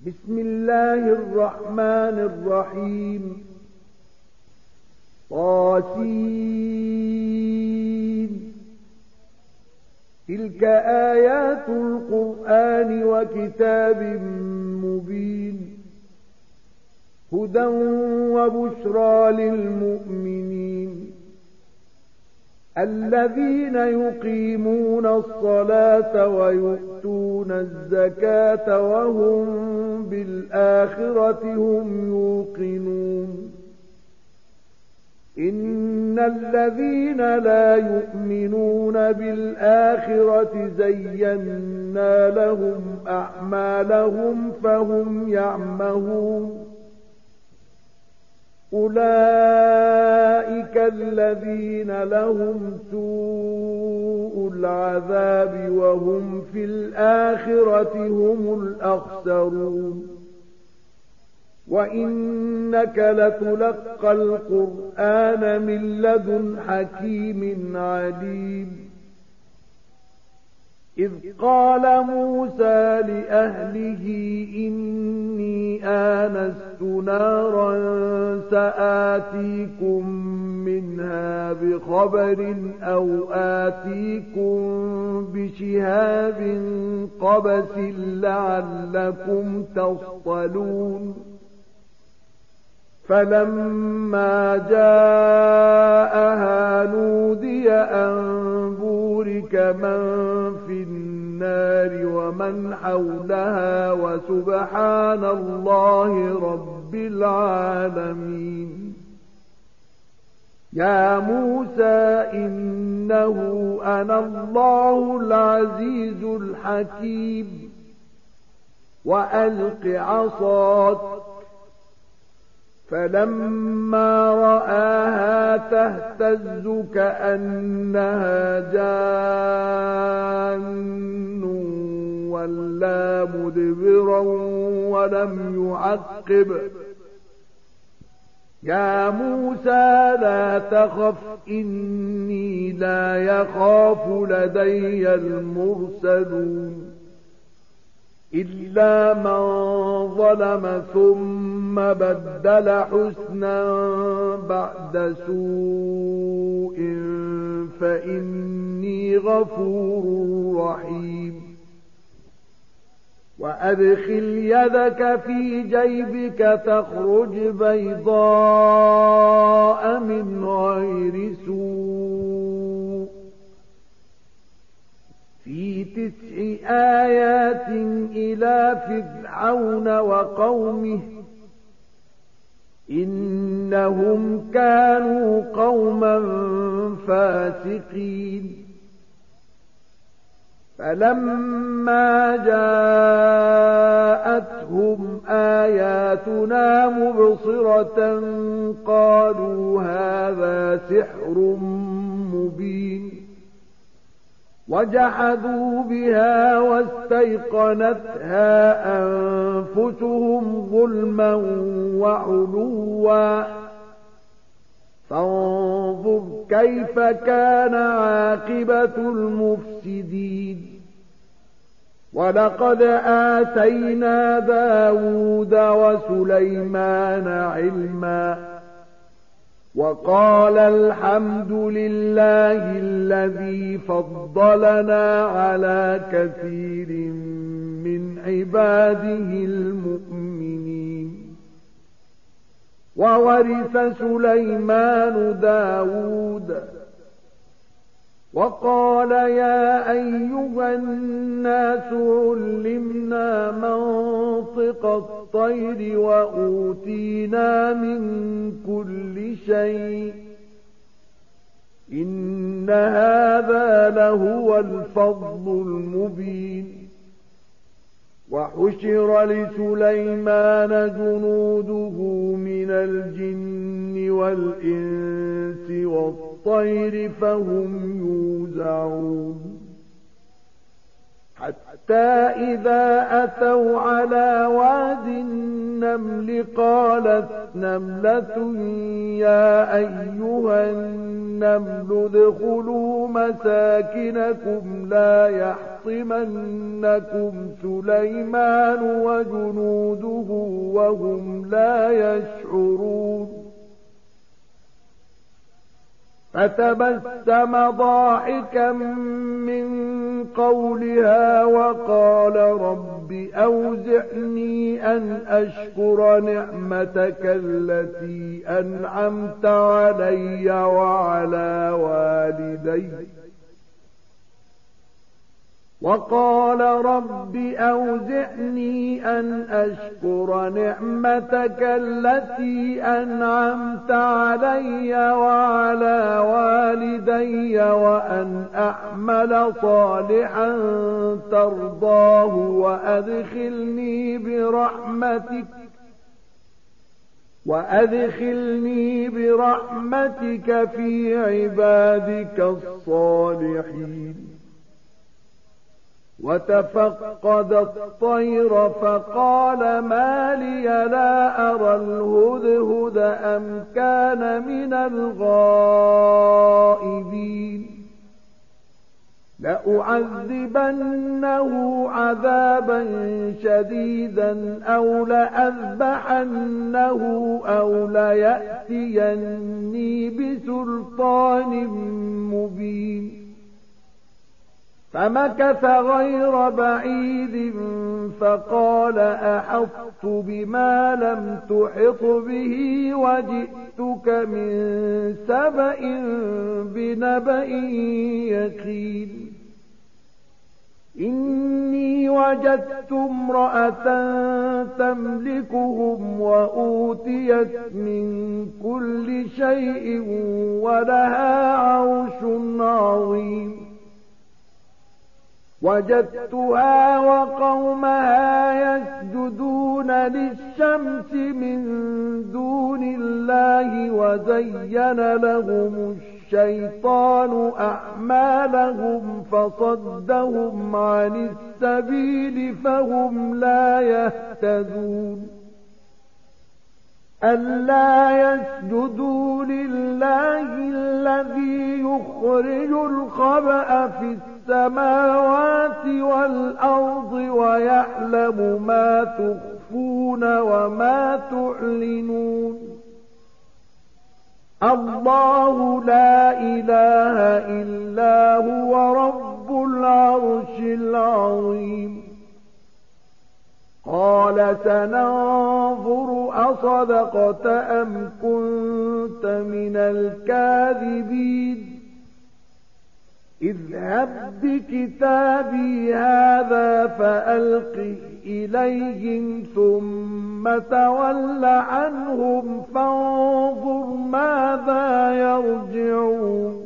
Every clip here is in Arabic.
بسم الله الرحمن الرحيم. طاسين. تلك آيات القرآن وكتاب مبين، هدى وبشرى للمؤمنين الذين يقيمون الصلاة ويؤتون الزكاة وهم بالآخرة هم يوقنون. إن الذين لا يؤمنون بالآخرة زينا لهم أعمالهم فهم يعمهون. أولئك الذين لهم سوء العذاب وهم في الآخرة هم الأخسرون. وإنك لتلقى القرآن من لدن حكيم عليم. إذ قال موسى لأهله إني آنست نارا سآتيكم منها بخبر أو آتيكم بشهاب قبس لعلكم تصطلون. فلما جاءها نودي أن بورك من في النار ومن حولها وسبحان الله رب العالمين. يا موسى إنه أنا الله العزيز الحكيم. وألق عصاك. فلما رآها تهتز كأنها جان ولا مدبرا ولم يعقب. يا موسى لا تخف إني لا يخاف لدي المرسلون. إلا من ظلم ثم بدل حسنا بعد سوء فإني غفور رحيم. وأدخل يدك في جيبك تخرج بيضاء من غير سوء في 9 آيات إلى فرعون وقومه إنهم كانوا قوما فاسقين. فلما جاءتهم آياتنا مبصرة قالوا هذا سحر مبين. وجحدوا بها واستيقنتها أنفسهم ظلما وعلوا. فانظر كيف كان عاقبة المفسدين. ولقد آتينا داود وسليمان علما. وقال الحمد لله الذي فضلنا على كثير من عباده المؤمنين. وورث سليمان داود. وقال يا أيها الناس علمنا منطق الطير وأوتينا من كل شيء إن هذا لهو الفضل المبين. وحشر لسليمان جنوده من الجن والإنس والطير فهم يوزعون. حتى إذا أتوا على واد النمل قالت نملة يا أيها النمل ادخلوا مساكنكم لا يحطمنكم سليمان وجنوده وهم لا يشعرون فتبسم ضاحكا من قولها وقال رب أوزعني أن أشكر نعمتك التي أنعمت علي وعلى والدي وقال رب أوزعني أن أشكر نعمتك التي أنعمت علي وعلى والدي وأن أعمل صالحا ترضاه وأدخلني برحمتك في عبادك الصالحين وتفقد الطير فقال ما لي لا أرى الهدهد أم كان من الغائبين لأعذبنه عذابا شديدا أو لأذبحنه أو ليأتيني بسلطان مبين فمكث غير بعيد فقال أحطت بما لم تحط به وجئتك من سبأ بنبأ يقين إني وجدت امرأة تملكهم وأوتيت من كل شيء ولها عرش عظيم وجدتها وقومها يسجدون للشمس من دون الله وزين لهم الشيطان أعمالهم فصدهم عن السبيل فهم لا يهتدون ألا يسجدوا لله الذي يخرج الخبأ في السماوات والأرض ويعلم ما تخفون وما تعلنون الله لا إله إلا هو رب العرش العظيم قال سننظر أصدقت أم كنت من الكاذبين اذهب بكتابي هذا فألقه إليهم ثم تول عنهم فانظر ماذا يرجعون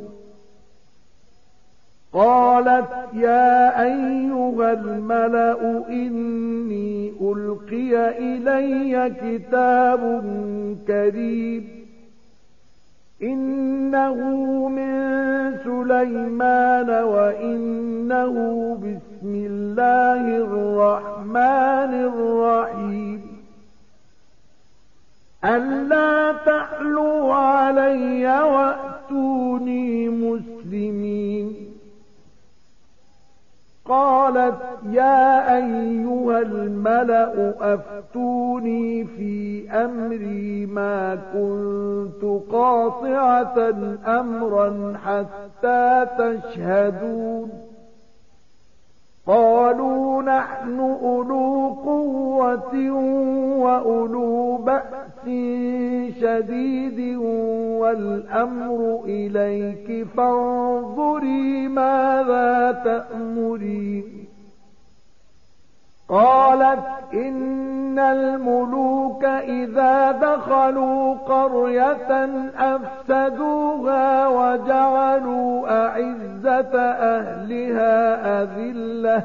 قالت يا أيها الملأ إني ألقي إلي كتاب كريم إنه من سليمان وإنه بسم الله الرحمن الرحيم ألا تعلوا علي وأتوني مسلمين قالت يا أيها الملأ أفتوني في أمري ما كنت قاطعة أمرا حتى تشهدون قالوا نحن أولو قوة وأولو بأس شديد والأمر إليك فانظري ماذا تأمرين قالت إن الملوك إذا دخلوا قرية أفسدوها وجعلوا أعزة أهلها أذلة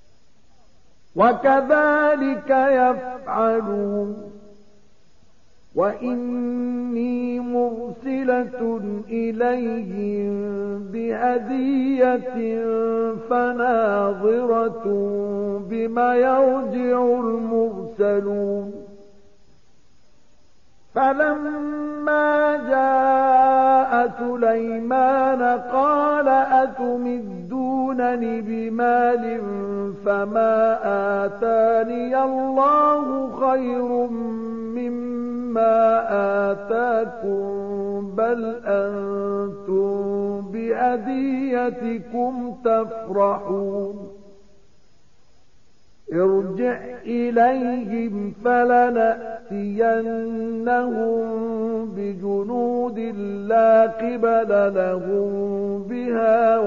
وكذلك يفعلون وإني مرسلة إليهم بهدية فناظرة بما يرجع المرسلون فلما جاء سليمان قال أتمدونني بمال فما آتاني الله خير مما آتاكم بل أنتم بهديتكم تفرحون ارجع إليهم فلنأتينهم بجنود لا قبل لهم بها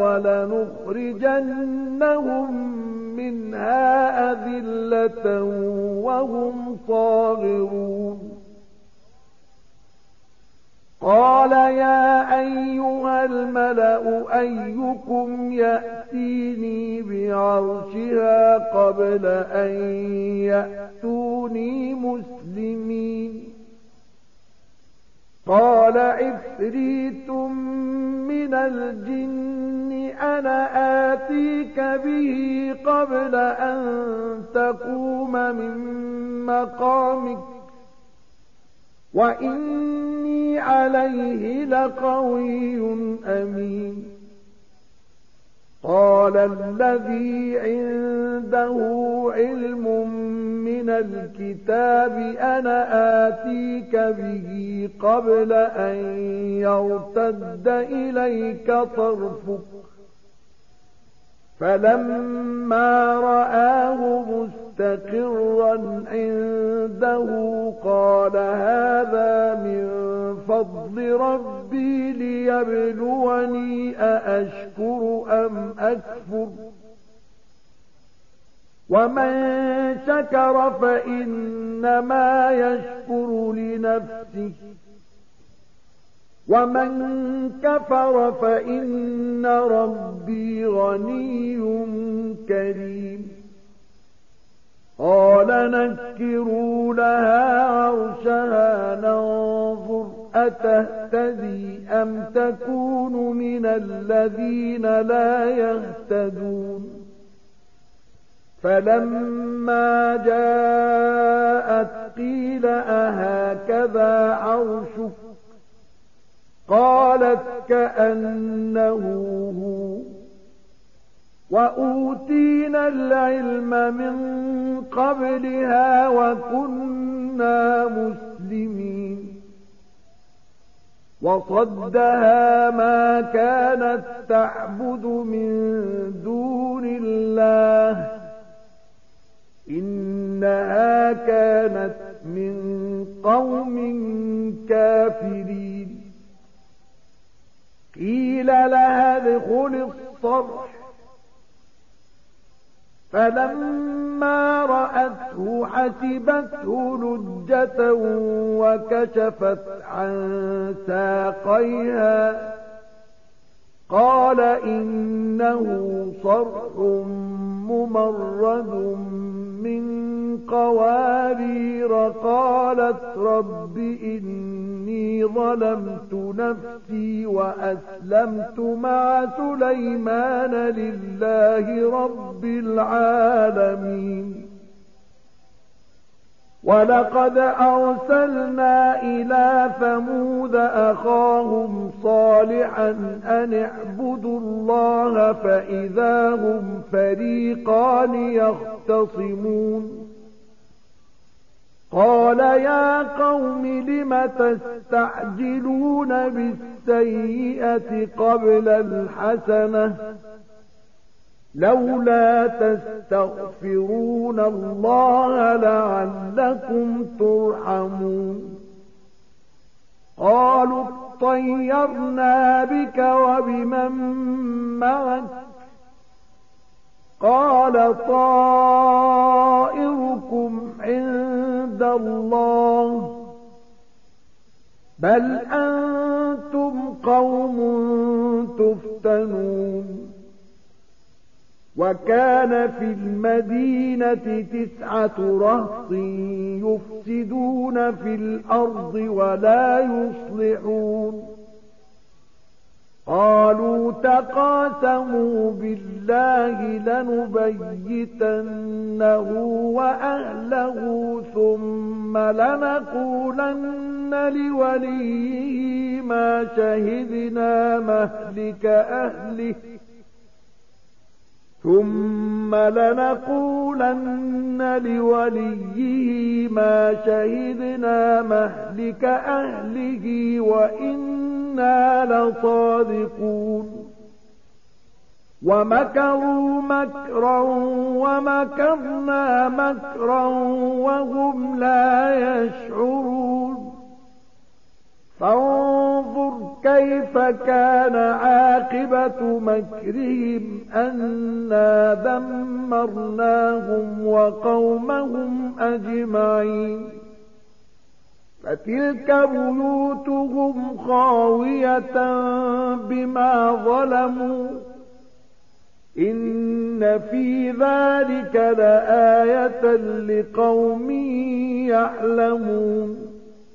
ولنخرجنهم منها أذلة وهم صاغرون قال يا أيها الملأ أيكم يأتيني بعرشها قبل أن يأتوني مسلمين قال عفريت من الجن أنا آتيك به قبل أن تقوم من مقامك وإني عليه لقوي أمين قال الذي عنده علم من الكتاب أنا آتيك به قبل أن يرتد إليك طرفك فلما رآه مستقرا عنده قال هذا من فضل ربي ليبلوني أأشكر أم أكفر ومن شكر فإنما يشكر لنفسه ومن كفر فإن ربي غني كريم قال نكروا لها عرشها ننظر أتهتدي أم تكون من الذين لا يهتدون فلما جاءت قيل أهكذا عرشك قالت كأنه هو وأوتينا العلم من قبلها وكنا مسلمين وصدها ما كانت تعبد من دون الله إنها كانت من قوم كافرين قيل لها ادخل الصرح فلما رأته حسبته لجة وكشفت عن ساقيها قال إنه صرح ممرد من قوارير قالت رب إني ظلمت نفسي وأسلمت مع سليمان لله رب العالمين ولقد أرسلنا إلى ثمود أخاهم صالحا أن اعبدوا الله فإذا هم فريقان يختصمون قال يا قوم لم تستعجلون بالسيئة قبل الحسنة لولا تستغفرون الله لعلكم ترحمون قالوا اطيرنا بك وبمن معك قال طائركم عند الله بل أنتم قوم تفتنون وكان في المدينة 9 رهط يفسدون في الأرض ولا يصلحون قالوا تقاسموا بالله لنبيتنه وأهله ثم لنقولن لوليه ما شهدنا مهلك أهله وإنا لصادقون ومكروا مكرا ومكرنا مكرا وهم لا يشعرون فانظر كيف كان عاقبة مكرهم أنا دمرناهم وقومهم أجمعين فتلك بيوتهم خاوية بما ظلموا إن في ذلك لآية لقوم يعلمون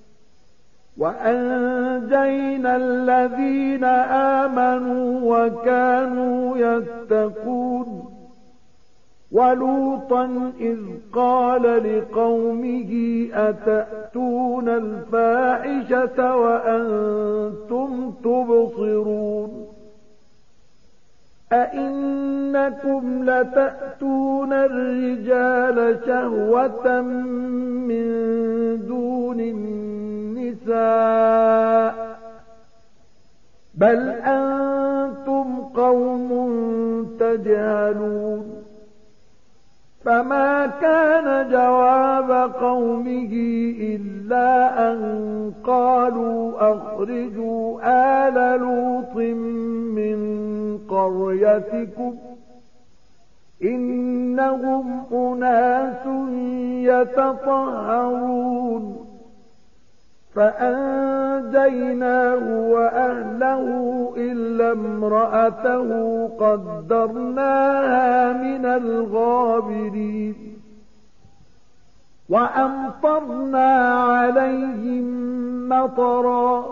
وأنجينا الذين آمنوا وكانوا يتقون ولوطا إذ قال لقومه أتأتون الفاحشة وأنتم تبصرون أئنكم لتأتون الرجال شهوة من دون النساء بل أنتم قوم تجهلون فما كان جواب قومه إلا أن قالوا أخرجوا آل لوط من قريتكم إنهم أناس يتطهرون فأنجيناه وأهله إلا امرأته قدرناها من الغابرين وأمطرنا عليهم مطرا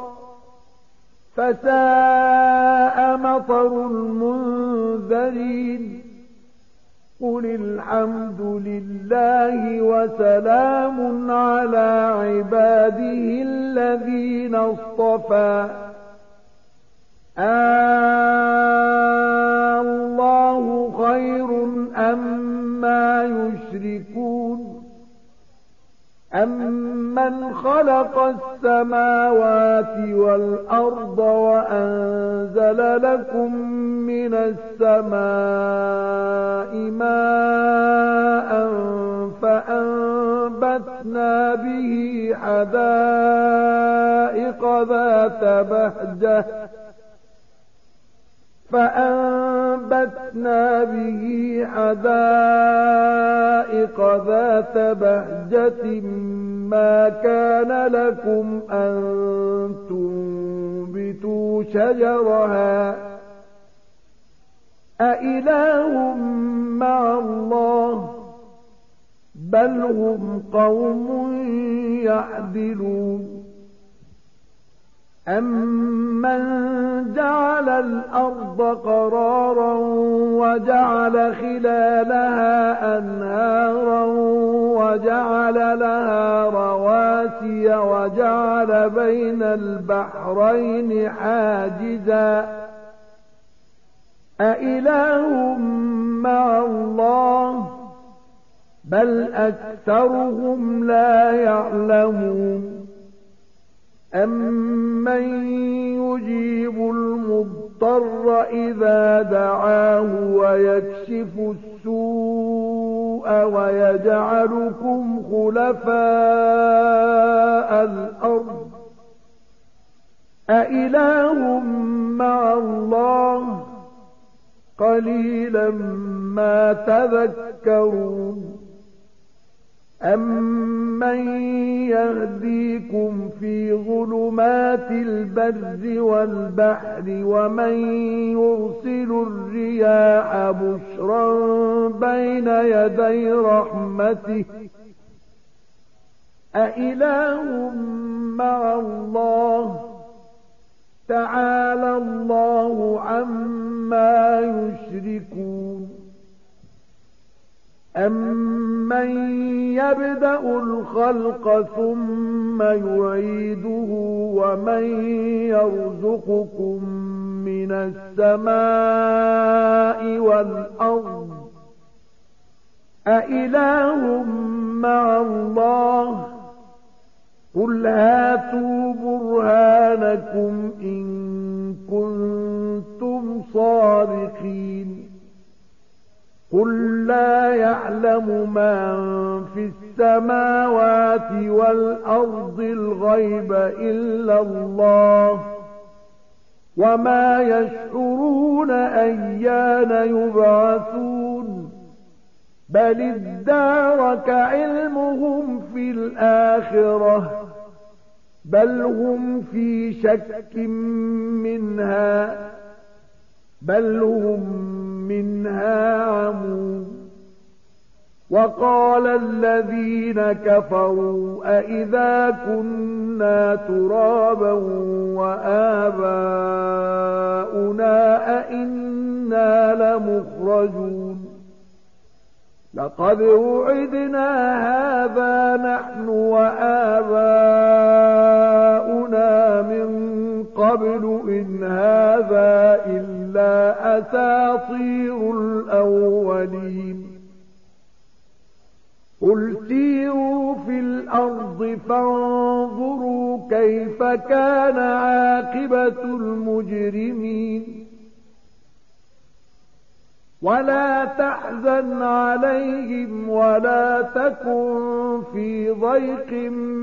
فساء مطر المنذرين قل الحمد لله وسلام على عباده الذين اصطفى الله خير أما يشركون أمن خلق السماوات والأرض وأنزل لكم من السماء ماء فأنبتنا به حدائق ذات بهجة ما كان لكم أن تنبتوا شجرها أإله مع الله بل هم قوم يعدلون أمن جعل الأرض قرارا وجعل خلالها أنهارا وجعل لها رواسي وجعل بين البحرين حاجزا أإله مع الله بل أكثرهم لا يعلمون أمن يجيب المضطر إذا دعاه ويكشف السوء ويجعلكم خلفاء الأرض أإله مع الله قليلا ما تذكرون أَمَّن يَهْدِيكُمْ فِي ظُلُمَاتِ الْبَرِّ وَالْبَحْرِ وَمَن يُرْسِلُ الرِّيَاحَ بُشْرًا بَيْنَ يَدَيْ رَحْمَتِهِ أَإِلَٰهٌ مَّعَ اللَّهِ تَعَالَى اللَّهُ عَمَّا يُشْرِكُونَ أَمَّن يَبْدَأُ الْخَلْقَ ثُمَّ يُعِيدُهُ وَمَن يَرْزُقُكُم مِّنَ السَّمَاءِ وَالْأَرْضِ أَإِلَٰهٌ مَّعَ اللَّهِ قُلْ هَاتُوا بُرْهَانَكُمْ إِن كُنتُمْ صَادِقِينَ قُل لَّا يَعْلَمُ مَن فِي السَّمَاوَاتِ وَالْأَرْضِ الْغَيْبَ إِلَّا اللَّهُ وَمَا يَشْعُرُونَ أَيَّانَ يُبْعَثُونَ بَلِ ادَّارَكَ عِلْمُهُمْ فِي الْآخِرَةِ بَلْ هُمْ فِي شَكٍّ منها عمون وقال الذين كفروا أئذا كنا ترابا وآباؤنا أئنا لمخرجون لقد وعدنا هذا نحن وآباؤنا من قبل إن هذا إلا أساطير الأولين قل سيروا في الأرض فانظروا كيف كان عاقبة المجرمين ولا تحزن عليهم ولا تكن في ضيق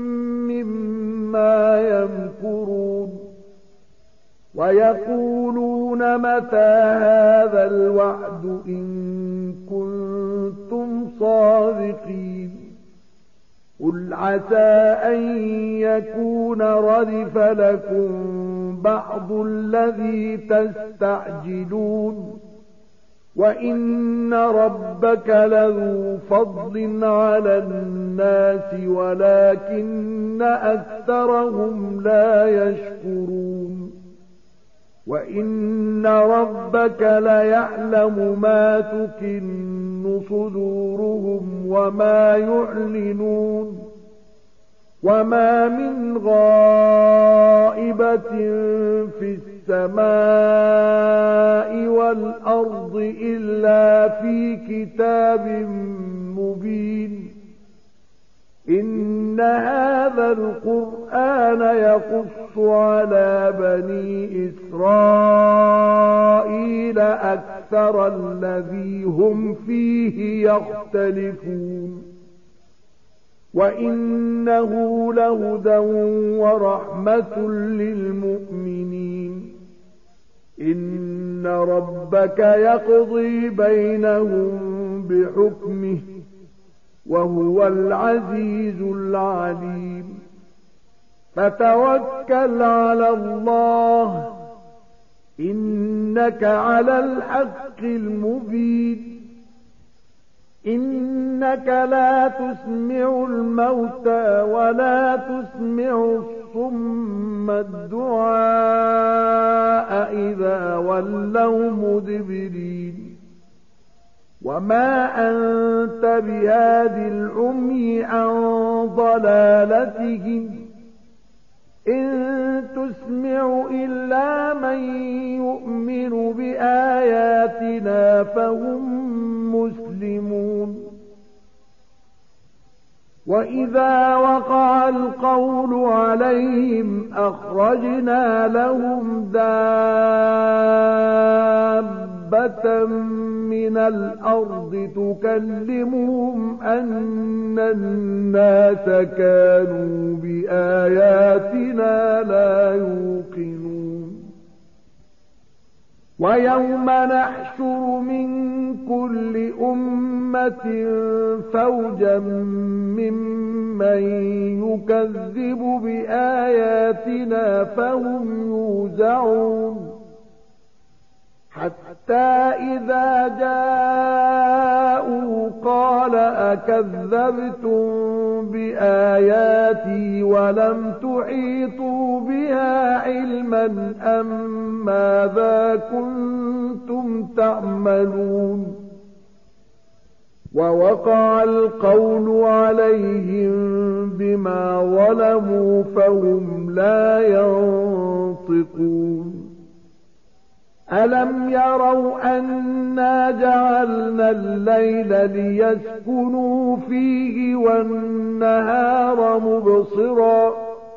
مما يمكرون ويقولون متى هذا الوعد إن كنتم صادقين قل عسى أن يكون ردف لكم بعض الذي تستعجلون وَإِنَّ رَبَّكَ لَذُو فَضْلٍ عَلَى النَّاسِ وَلَكِنَّ أَكْثَرَهُمْ لَا يَشْكُرُونَ وَإِنَّ رَبَّكَ لَيَعْلَمُ مَا تُكِنُّ صُدُورُهُمْ وَمَا يُعْلِنُونَ وَمَا مِنْ غَائِبَةٍ فِي السَّمَاءِ وَالْأَرْضِ إِلَّا في كِتَابٍ مُبِينٍ إِنَّ هَذَا الْقُرْآنَ يَقُصُّ عَلَى بَنِي إِسْرَائِيلَ أَكْثَرَ الَّذِي هُمْ فِيهِ يَخْتَلِفُونَ وَإِنَّهُ لَهُدًى وَرَحْمَةٌ لِّلْمُؤْمِنِينَ إِنَّ رَبَّكَ يَقْضِي بَيْنَهُم بِحُكْمِهِ وَهُوَ الْعَزِيزُ الْعَلِيمُ فَتَوَكَّلْ عَلَى اللَّهِ إِنَّكَ عَلَى الْحَقِّ الْمُبِينِ إِنَّكَ لا تسمع الموتى ولا تسمع الصم الدعاء إذا ولوا مدبرين وما أنت بهاد العمي عن ضلالتهم إن تسمع إلا من يؤمن بآياتنا فهم مسلمون وإذا وقع القول عليهم أخرجنا لهم دابة من الأرض تكلمهم أن الناس كانوا بآياتنا لا يوقنون ويوم نحشر من كل أمة فوجا ممن يكذب بآياتنا فهم يوزعون حتى إذا جاءوا قال أكذبتم بآياتي ولم تحيطوا بها علما أم ماذا كنتم تعملون ووقع القول عليهم بما ظلموا فهم لا ينطقون ألم يروا أنا جعلنا الليل ليسكنوا فيه والنهار مبصرا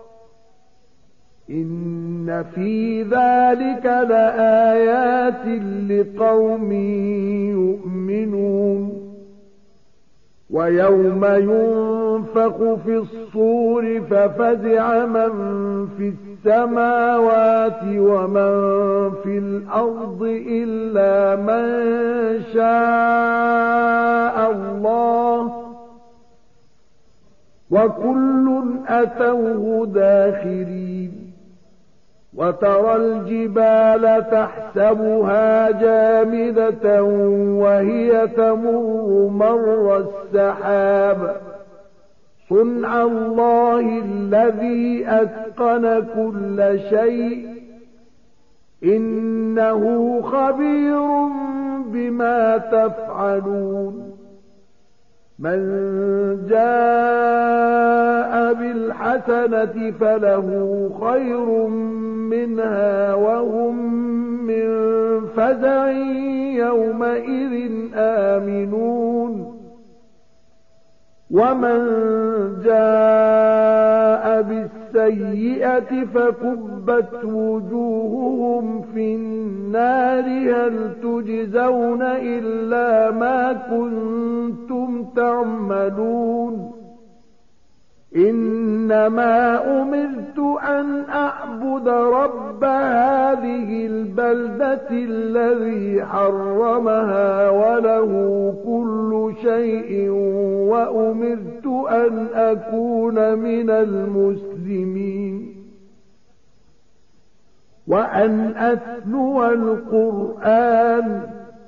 إن في ذلك لآيات لقوم يؤمنون ويوم ينفخ في الصور ففزع من في السماوات ومن في الأرض إلا من شاء الله وكل أتوه داخرين وترى الجبال تحسبها جامدة وهي تمر مر السحاب صنع الله الذي أتقن كل شيء إنه خبير بما تفعلون من جاء بالحسنة فله خير منها وهم من فزع يومئذ آمنون ومن جاء بالسيئة فكبت وجوههم في النار هل تجزون إلا ما كنتم تعملون إنما أمرت أن أعبد رب هذه البلدة الذي حرمها وله كل شيء وأمرت أن أكون من المسلمين وأن أتلو القرآن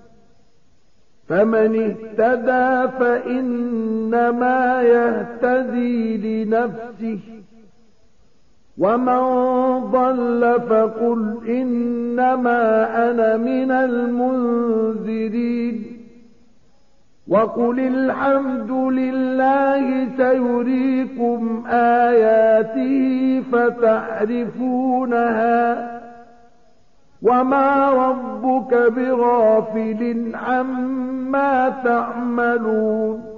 فمن اهتدى فإنما يهتدي لنفسه ومن ضل فقل إنما أنا من المنذرين وقل الحمد لله سيريكم آياته فتعرفونها وما ربك بغافل عما تعملون